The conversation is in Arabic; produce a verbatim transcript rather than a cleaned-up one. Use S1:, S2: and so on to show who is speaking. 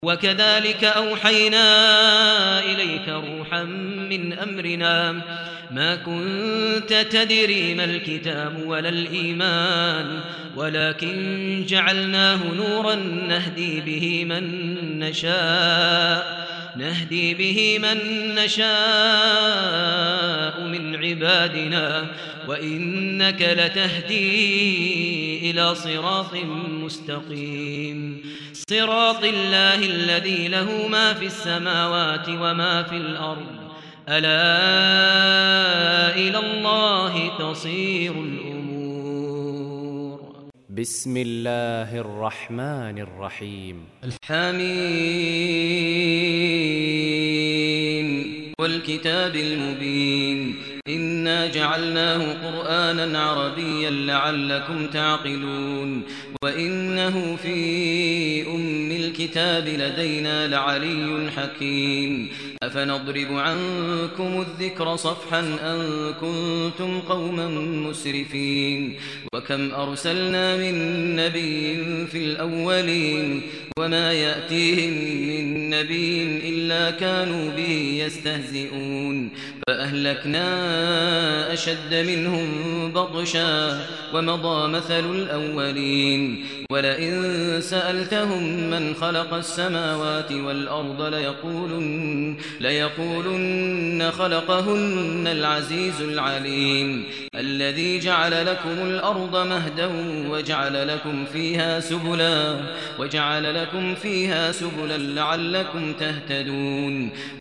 S1: وكذلك أوحينا إليك روحا من أمرنا ما كنت تدري ما الكتاب ولا الإيمان ولكن جعلناه نورا نهدي به من نشاء نهدي به من نشاء من عبادنا وإنك لتهدي إلى صراط مستقيم صراط الله الذي له ما في السماوات وما في الأرض ألا إلى الله تصير الأمور.
S2: بسم الله الرحمن الرحيم.
S1: الحميم والكتاب المبين إنا جعلناه قرآنا عربيا لعلكم تعقلون وإنه في أم الكتاب لدينا لعلي حكيم أفنضرب عنكم الذكر صفحا أن كنتم قوما مسرفين وكم أرسلنا من نبي في الأولين وما يأتيهم من نبي إلا كانوا به يستهزئون فأهلكنا أشد منهم بطشا ومضى مثل الأولين ولئن سألتهم من خلق السماوات والأرض ليقولن, ليقولن خلقهن العزيز العليم الذي جعل لكم الأرض مهدا وجعل لكم فيها سبلا وجعل لكم فيها سبلا لعلكم تهتدون